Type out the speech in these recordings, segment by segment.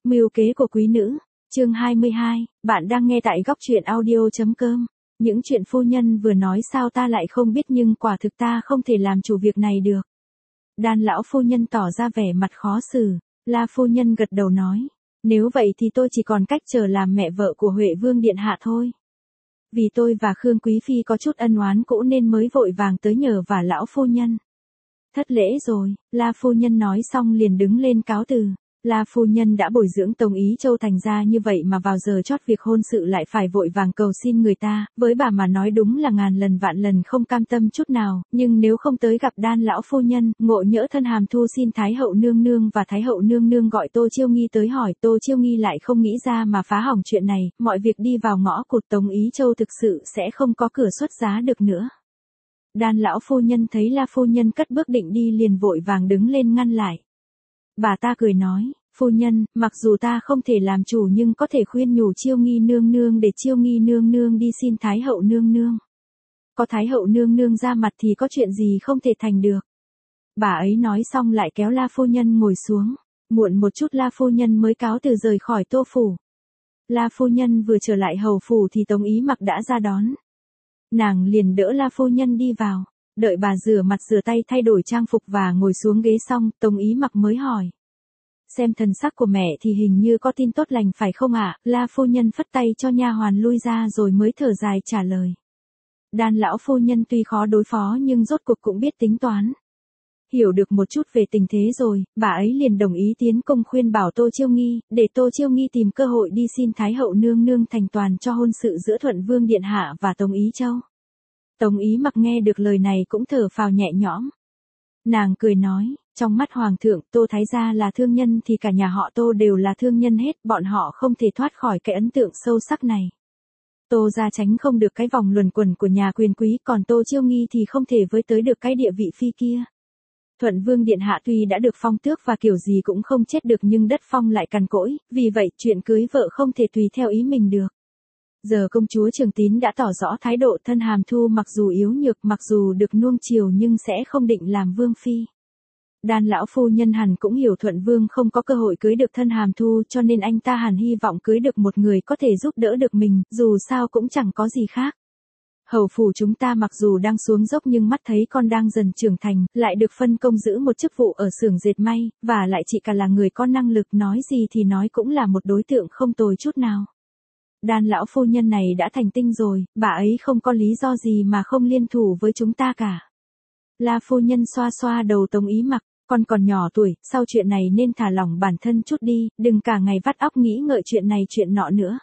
Mưu kế của quý nữ, chương 22, bạn đang nghe tại góc truyện audio.com. Những chuyện phu nhân vừa nói sao ta lại không biết, nhưng quả thực ta không thể làm chủ việc này được. Đan lão phu nhân tỏ ra vẻ mặt khó xử, La phu nhân gật đầu nói, nếu vậy thì tôi chỉ còn cách chờ làm mẹ vợ của Huệ Vương điện hạ thôi. Vì tôi và Khương Quý Phi có chút ân oán cũ nên mới vội vàng tới nhờ vả lão phu nhân. Thất lễ rồi, La phu nhân nói xong liền đứng lên cáo từ. La phu nhân đã bồi dưỡng Tống Ý Châu thành ra như vậy mà vào giờ chót việc hôn sự lại phải vội vàng cầu xin người ta, với bà mà nói đúng là ngàn lần vạn lần không cam tâm chút nào, nhưng nếu không tới gặp Đan lão phu nhân, ngộ nhỡ thân hàm thu xin Thái hậu nương nương và Thái hậu nương nương gọi Tô Chiêu Nghi tới hỏi, Tô Chiêu Nghi lại không nghĩ ra mà phá hỏng chuyện này, mọi việc đi vào ngõ cụt, Tống Ý Châu thực sự sẽ không có cửa xuất giá được nữa. Đan lão phu nhân thấy La phu nhân cất bước định đi liền vội vàng đứng lên ngăn lại. Bà ta cười nói, phu nhân, mặc dù ta không thể làm chủ nhưng có thể khuyên nhủ Chiêu Nghi nương nương để Chiêu Nghi nương nương đi xin Thái hậu nương nương. Có Thái hậu nương nương ra mặt thì có chuyện gì không thể thành được. Bà ấy nói xong lại kéo La phu nhân ngồi xuống. Muộn một chút La phu nhân mới cáo từ rời khỏi Tô phủ. La phu nhân vừa trở lại hầu phủ thì Tống Ý Mặc đã ra đón. Nàng liền đỡ La phu nhân đi vào. Đợi bà rửa mặt rửa tay thay đổi trang phục và ngồi xuống ghế xong, Tống Ý Mặc mới hỏi. Xem thần sắc của mẹ thì hình như có tin tốt lành phải không ạ? La phu nhân phất tay cho nha hoàn lui ra rồi mới thở dài trả lời. Đan lão phu nhân tuy khó đối phó nhưng rốt cuộc cũng biết tính toán. Hiểu được một chút về tình thế rồi, bà ấy liền đồng ý tiến công khuyên bảo Tô Chiêu Nghi, để Tô Chiêu Nghi tìm cơ hội đi xin Thái hậu nương nương thành toàn cho hôn sự giữa Thuận Vương điện hạ và Tống Ý Châu. Tống Ý Mặc nghe được lời này cũng thở phào nhẹ nhõm. Nàng cười nói, trong mắt hoàng thượng, Tô Thái gia là thương nhân thì cả nhà họ Tô đều là thương nhân hết, bọn họ không thể thoát khỏi cái ấn tượng sâu sắc này. Tô gia tránh không được cái vòng luẩn quẩn của nhà quyền quý, còn Tô Chiêu Nghi thì không thể với tới được cái địa vị phi kia. Thuận Vương điện hạ tuy đã được phong tước và kiểu gì cũng không chết được nhưng đất phong lại cằn cỗi, vì vậy chuyện cưới vợ không thể tùy theo ý mình được. Giờ công chúa Trường Tín đã tỏ rõ thái độ, thân hàm thu mặc dù yếu nhược, mặc dù được nuông chiều nhưng sẽ không định làm vương phi. Đan lão phu nhân hẳn cũng hiểu Thuận Vương không có cơ hội cưới được thân hàm thu, cho nên anh ta hẳn hy vọng cưới được một người có thể giúp đỡ được mình, dù sao cũng chẳng có gì khác. Hầu phủ chúng ta mặc dù đang xuống dốc nhưng mắt thấy con đang dần trưởng thành, lại được phân công giữ một chức vụ ở xưởng dệt may, và lại chị cả là người có năng lực, nói gì thì nói cũng là một đối tượng không tồi chút nào. Đan lão phu nhân này đã thành tinh rồi, bà ấy không có lý do gì mà không liên thủ với chúng ta cả. La phu nhân xoa xoa đầu Tống Ý Mặc, con còn nhỏ tuổi, sau chuyện này nên thả lỏng bản thân chút đi, đừng cả ngày vắt óc nghĩ ngợi chuyện này chuyện nọ nữa.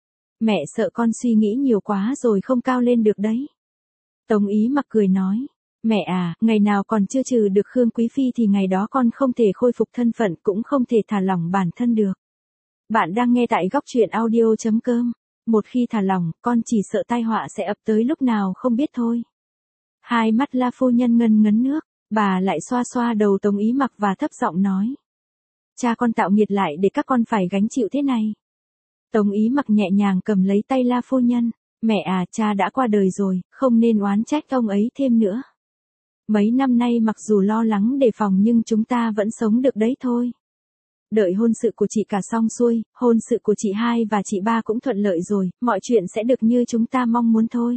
Mẹ sợ con suy nghĩ nhiều quá rồi không cao lên được đấy. Tống Ý Mặc cười nói, mẹ à, ngày nào còn chưa trừ được Khương Quý Phi thì ngày đó con không thể khôi phục thân phận, cũng không thể thả lỏng bản thân được. Bạn đang nghe tại góc truyện audio.com. Một khi thả lỏng, con chỉ sợ tai họa sẽ ập tới lúc nào không biết thôi. Hai mắt La phu nhân ngân ngấn nước, bà lại xoa xoa đầu Tống Ý Mặc và thấp giọng nói. Cha con tạo nghiệt lại để các con phải gánh chịu thế này. Tống Ý Mặc nhẹ nhàng cầm lấy tay La phu nhân. Mẹ à, cha đã qua đời rồi, không nên oán trách ông ấy thêm nữa. Mấy năm nay mặc dù lo lắng đề phòng nhưng chúng ta vẫn sống được đấy thôi. Đợi hôn sự của chị cả xong xuôi, hôn sự của chị hai và chị ba cũng thuận lợi rồi, mọi chuyện sẽ được như chúng ta mong muốn thôi.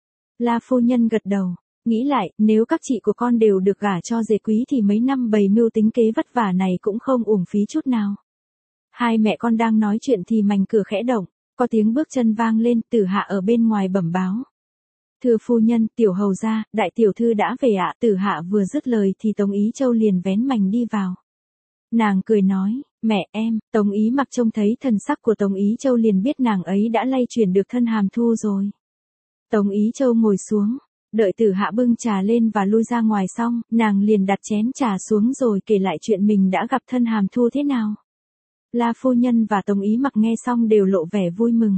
La phu nhân gật đầu, nghĩ lại, nếu các chị của con đều được gả cho dề quý thì mấy năm bày mưu tính kế vất vả này cũng không uổng phí chút nào. Hai mẹ con đang nói chuyện thì mành cửa khẽ động, có tiếng bước chân vang lên, Tử Hạ ở bên ngoài bẩm báo. Thưa phu nhân, tiểu hầu gia, đại tiểu thư đã về ạ. Tử Hạ vừa dứt lời thì Tống Ý Châu liền vén mành đi vào. Nàng cười nói, mẹ em. Tống Ý Mặc trông thấy thần sắc của Tống Ý Châu liền biết nàng ấy đã lay chuyển được thân hàm thu rồi. Tống Ý Châu ngồi xuống, đợi Tử Hạ bưng trà lên và lui ra ngoài xong, nàng liền đặt chén trà xuống rồi kể lại chuyện mình đã gặp thân hàm thu thế nào. La phu nhân và Tống Ý Mặc nghe xong đều lộ vẻ vui mừng.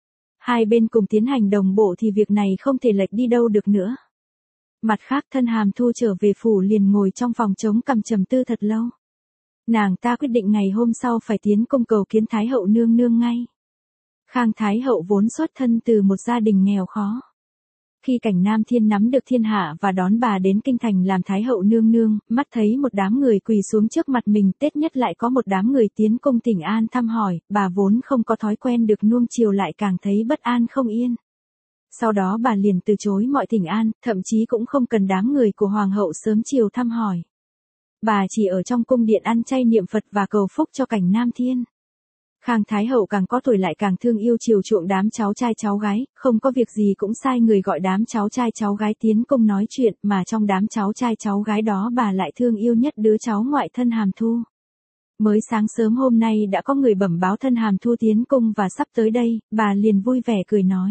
Hai bên cùng tiến hành đồng bộ thì việc này không thể lệch đi đâu được nữa. Mặt khác thân hàm thu trở về phủ liền ngồi trong phòng trống cằm trầm tư thật lâu. Nàng ta quyết định ngày hôm sau phải tiến công cầu kiến Thái hậu nương nương ngay. Khang Thái hậu vốn xuất thân từ một gia đình nghèo khó. Khi Cảnh Nam Thiên nắm được thiên hạ và đón bà đến kinh thành làm Thái hậu nương nương, mắt thấy một đám người quỳ xuống trước mặt mình, Tết nhất lại có một đám người tiến cung thỉnh an thăm hỏi, bà vốn không có thói quen được nuông chiều lại càng thấy bất an không yên. Sau đó bà liền từ chối mọi thỉnh an, thậm chí cũng không cần đám người của hoàng hậu sớm chiều thăm hỏi. Bà chỉ ở trong cung điện ăn chay niệm Phật và cầu phúc cho Cảnh Nam Thiên. Khang Thái hậu càng có tuổi lại càng thương yêu chiều chuộng đám cháu trai cháu gái, không có việc gì cũng sai người gọi đám cháu trai cháu gái tiến cung nói chuyện, mà trong đám cháu trai cháu gái đó bà lại thương yêu nhất đứa cháu ngoại thân Hàm Thu. Mới sáng sớm hôm nay đã có người bẩm báo thân Hàm Thu tiến cung và sắp tới đây, bà liền vui vẻ cười nói.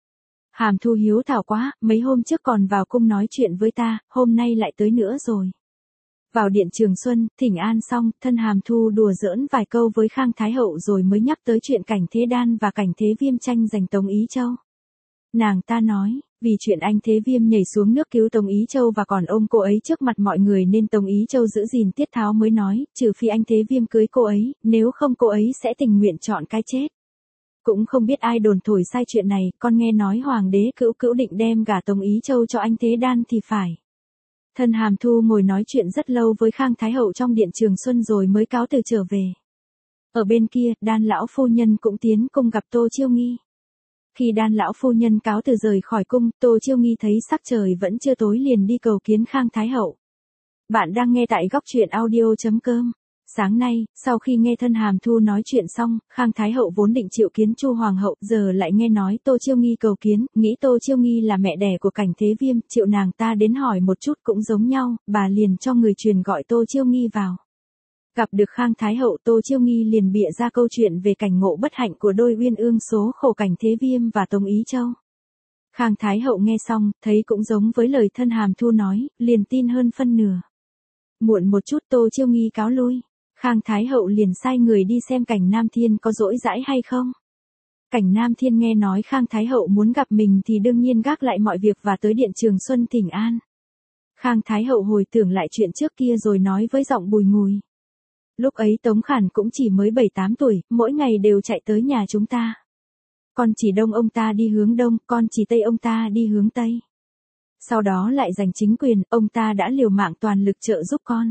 Hàm Thu hiếu thảo quá, mấy hôm trước còn vào cung nói chuyện với ta, hôm nay lại tới nữa rồi. Vào điện Trường Xuân, thỉnh an xong, thân Hàm Thu đùa giỡn vài câu với Khang Thái hậu rồi mới nhắc tới chuyện Cảnh Thế Đan và Cảnh Thế Viêm tranh giành Tống Ý Châu. Nàng ta nói, vì chuyện anh Thế Viêm nhảy xuống nước cứu Tống Ý Châu và còn ôm cô ấy trước mặt mọi người nên Tống Ý Châu giữ gìn tiết tháo mới nói, trừ phi anh Thế Viêm cưới cô ấy, nếu không cô ấy sẽ tình nguyện chọn cái chết. Cũng không biết ai đồn thổi sai chuyện này, con nghe nói hoàng đế cữu cữu định đem gả Tống Ý Châu cho anh Thế Đan thì phải. Thân Hàm Thu ngồi nói chuyện rất lâu với Khang Thái hậu trong điện Trường Xuân rồi mới cáo từ trở về. Ở bên kia, Đan lão phu nhân cũng tiến cung gặp Tô Chiêu Nghi. Khi Đan lão phu nhân cáo từ rời khỏi cung, Tô Chiêu Nghi thấy sắc trời vẫn chưa tối liền đi cầu kiến Khang Thái hậu. Bạn đang nghe tại góc truyện audio.com. Sáng nay, sau khi nghe thân Hàm Thu nói chuyện xong, Khang Thái hậu vốn định triệu kiến Chu hoàng hậu, giờ lại nghe nói Tô Chiêu Nghi cầu kiến, nghĩ Tô Chiêu Nghi là mẹ đẻ của Cảnh Thế Viêm, triệu nàng ta đến hỏi một chút cũng giống nhau, bà liền cho người truyền gọi Tô Chiêu Nghi vào. Gặp được Khang Thái hậu, Tô Chiêu Nghi liền bịa ra câu chuyện về cảnh ngộ bất hạnh của đôi uyên ương số khổ Cảnh Thế Viêm và Tống Ý Châu. Khang Thái hậu nghe xong, thấy cũng giống với lời thân Hàm Thu nói, liền tin hơn phân nửa. Muộn một chút Tô Chiêu Nghi cáo lui. Khang Thái hậu liền sai người đi xem Cảnh Nam Thiên có dỗi dãi hay không. Cảnh Nam Thiên nghe nói Khang Thái hậu muốn gặp mình thì đương nhiên gác lại mọi việc và tới điện Trường Xuân thỉnh an. Khang Thái hậu hồi tưởng lại chuyện trước kia rồi nói với giọng bùi ngùi. Lúc ấy Tống Khản cũng chỉ mới 7-8 tuổi, mỗi ngày đều chạy tới nhà chúng ta. Con chỉ đông ông ta đi hướng đông, con chỉ tây ông ta đi hướng tây. Sau đó lại giành chính quyền, ông ta đã liều mạng toàn lực trợ giúp con.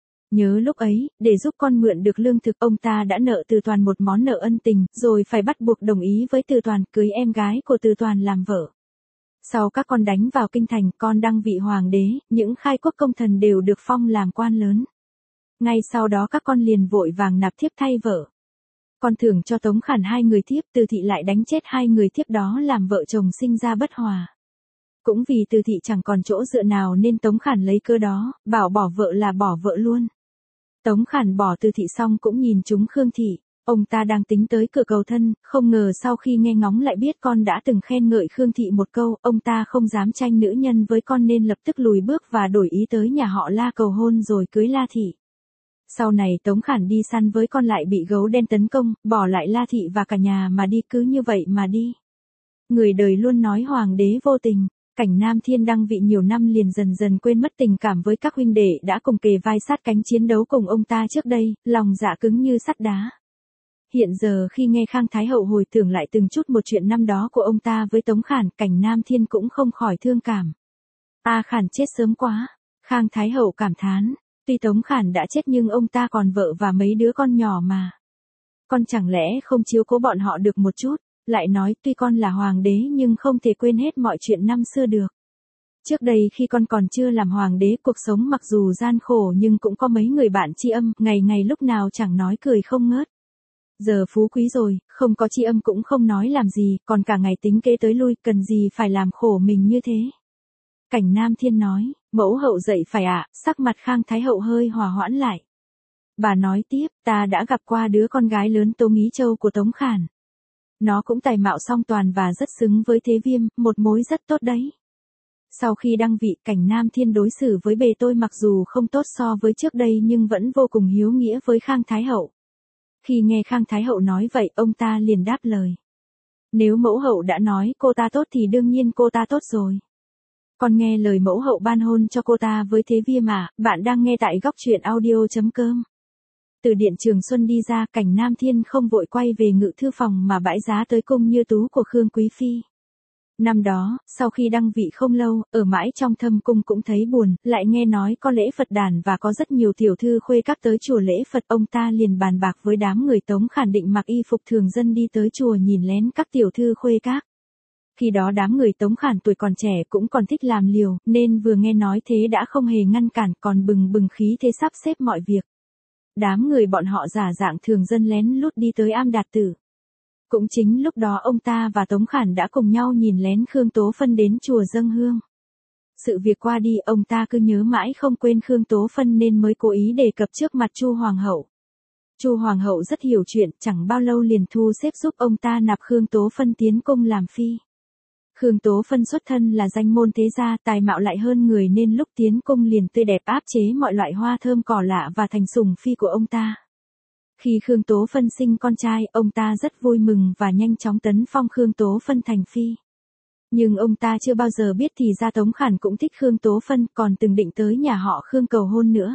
Nhớ lúc ấy, để giúp con mượn được lương thực, ông ta đã nợ Từ Toàn một món nợ ân tình, rồi phải bắt buộc đồng ý với Từ Toàn cưới em gái của Từ Toàn làm vợ. Sau các con đánh vào kinh thành, con đăng vị hoàng đế, những khai quốc công thần đều được phong làm quan lớn. Ngay sau đó các con liền vội vàng nạp thiếp thay vợ. Con thưởng cho Tống Khản 2 người thiếp, Từ Thị lại đánh chết 2 người thiếp đó làm vợ chồng sinh ra bất hòa. Cũng vì Từ Thị chẳng còn chỗ dựa nào nên Tống Khản lấy cơ đó, bảo bỏ vợ là bỏ vợ luôn. Tống Khản bỏ Từ Thị xong cũng nhìn trúng Khương Thị, ông ta đang tính tới cửa cầu thân, không ngờ sau khi nghe ngóng lại biết con đã từng khen ngợi Khương Thị một câu, ông ta không dám tranh nữ nhân với con nên lập tức lùi bước và đổi ý tới nhà họ La cầu hôn rồi cưới La Thị. Sau này Tống Khản đi săn với con lại bị gấu đen tấn công, bỏ lại La Thị và cả nhà mà đi, cứ như vậy mà đi. Người đời luôn nói hoàng đế vô tình. Cảnh Nam Thiên đăng vị nhiều năm liền dần dần quên mất tình cảm với các huynh đệ đã cùng kề vai sát cánh chiến đấu cùng ông ta trước đây, lòng dạ cứng như sắt đá. Hiện giờ khi nghe Khang Thái hậu hồi tưởng lại từng chút một chuyện năm đó của ông ta với Tống Khản, Cảnh Nam Thiên cũng không khỏi thương cảm. A Khản chết sớm quá. Khang Thái hậu cảm thán, tuy Tống Khản đã chết nhưng ông ta còn vợ và mấy đứa con nhỏ mà. Con chẳng lẽ không chiếu cố bọn họ được một chút? Lại nói tuy con là hoàng đế nhưng không thể quên hết mọi chuyện năm xưa được. Trước đây khi con còn chưa làm hoàng đế, cuộc sống mặc dù gian khổ nhưng cũng có mấy người bạn tri âm, ngày ngày lúc nào chẳng nói cười không ngớt. Giờ phú quý rồi, không có tri âm cũng không nói làm gì, còn cả ngày tính kế tới lui, cần gì phải làm khổ mình như thế. Cảnh Nam Thiên nói, mẫu hậu dậy phải ạ, sắc mặt Khang Thái hậu hơi hòa hoãn lại. Bà nói tiếp, ta đã gặp qua đứa con gái lớn Tống Ý Châu của Tống Khản. Nó cũng tài mạo song toàn và rất xứng với Thế Viêm, một mối rất tốt đấy. Sau khi đăng vị, Cảnh Nam Thiên đối xử với bề tôi mặc dù không tốt so với trước đây nhưng vẫn vô cùng hiếu nghĩa với Khang Thái hậu. Khi nghe Khang Thái hậu nói vậy, ông ta liền đáp lời. Nếu mẫu hậu đã nói cô ta tốt thì đương nhiên cô ta tốt rồi. Con nghe lời mẫu hậu ban hôn cho cô ta với Thế Viêm à, bạn đang nghe tại góc truyện audio.com. Từ điện Trường Xuân đi ra, Cảnh Nam Thiên không vội quay về ngự thư phòng mà bãi giá tới cung Như Tú của Khương Quý Phi. Năm đó, sau khi đăng vị không lâu, ở mãi trong thâm cung cũng thấy buồn, lại nghe nói có lễ Phật đàn và có rất nhiều tiểu thư khuê các tới chùa lễ Phật, ông ta liền bàn bạc với đám người Tống Khản định mặc y phục thường dân đi tới chùa nhìn lén các tiểu thư khuê các. Khi đó đám người Tống Khản tuổi còn trẻ cũng còn thích làm liều, nên vừa nghe nói thế đã không hề ngăn cản, còn bừng bừng khí thế sắp xếp mọi việc. Đám người bọn họ giả dạng thường dân lén lút đi tới Am Đạt Tử. Cũng chính lúc đó ông ta và Tống Khản đã cùng nhau nhìn lén Khương Tố Phân đến chùa dâng hương. Sự việc qua đi, ông ta cứ nhớ mãi không quên Khương Tố Phân nên mới cố ý đề cập trước mặt Chu Hoàng hậu. Chu Hoàng hậu rất hiểu chuyện, chẳng bao lâu liền thu xếp giúp ông ta nạp Khương Tố Phân tiến cung làm phi. Khương Tố Phân xuất thân là danh môn thế gia, tài mạo lại hơn người nên lúc tiến cung liền tươi đẹp áp chế mọi loại hoa thơm cỏ lạ và thành sủng phi của ông ta. Khi Khương Tố Phân sinh con trai, ông ta rất vui mừng và nhanh chóng tấn phong Khương Tố Phân thành phi. Nhưng ông ta chưa bao giờ biết thì ra Tống Khản cũng thích Khương Tố Phân, còn từng định tới nhà họ Khương cầu hôn nữa.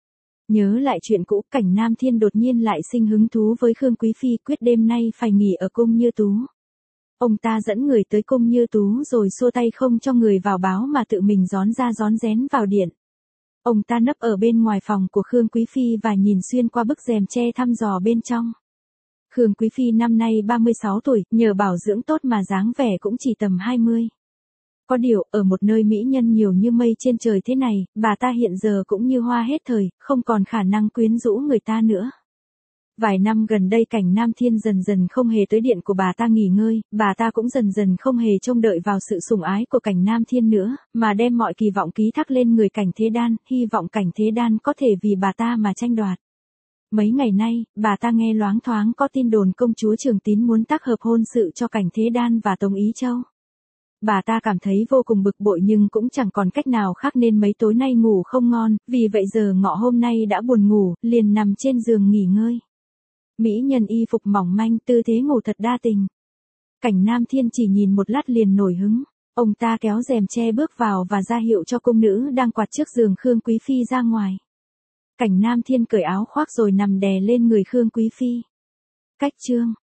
Nhớ lại chuyện cũ, Cảnh Nam Thiên đột nhiên lại sinh hứng thú với Khương Quý Phi, quyết đêm nay phải nghỉ ở cung Như Tú. Ông ta dẫn người tới cung Như Tú rồi xua tay không cho người vào báo mà tự mình rón ra rón rén vào điện. Ông ta nấp ở bên ngoài phòng của Khương Quý Phi và nhìn xuyên qua bức rèm che thăm dò bên trong. Khương Quý Phi năm nay 36 tuổi, nhờ bảo dưỡng tốt mà dáng vẻ cũng chỉ tầm 20. Có điều, ở một nơi mỹ nhân nhiều như mây trên trời thế này, bà ta hiện giờ cũng như hoa hết thời, không còn khả năng quyến rũ người ta nữa. Vài năm gần đây Cảnh Nam Thiên dần dần không hề tới điện của bà ta nghỉ ngơi, bà ta cũng dần dần không hề trông đợi vào sự sủng ái của Cảnh Nam Thiên nữa, mà đem mọi kỳ vọng ký thác lên người Cảnh Thế Đan, hy vọng Cảnh Thế Đan có thể vì bà ta mà tranh đoạt. Mấy ngày nay, bà ta nghe loáng thoáng có tin đồn công chúa Trường Tín muốn tác hợp hôn sự cho Cảnh Thế Đan và Tống Ý Châu. Bà ta cảm thấy vô cùng bực bội nhưng cũng chẳng còn cách nào khác nên mấy tối nay ngủ không ngon, vì vậy giờ ngọ hôm nay đã buồn ngủ, liền nằm trên giường nghỉ ngơi. Mỹ nhân y phục mỏng manh, tư thế ngủ thật đa tình. Cảnh Nam Thiên chỉ nhìn một lát liền nổi hứng. Ông ta kéo rèm che bước vào và ra hiệu cho cung nữ đang quạt trước giường Khương Quý Phi ra ngoài. Cảnh Nam Thiên cởi áo khoác rồi nằm đè lên người Khương Quý Phi. Cách chương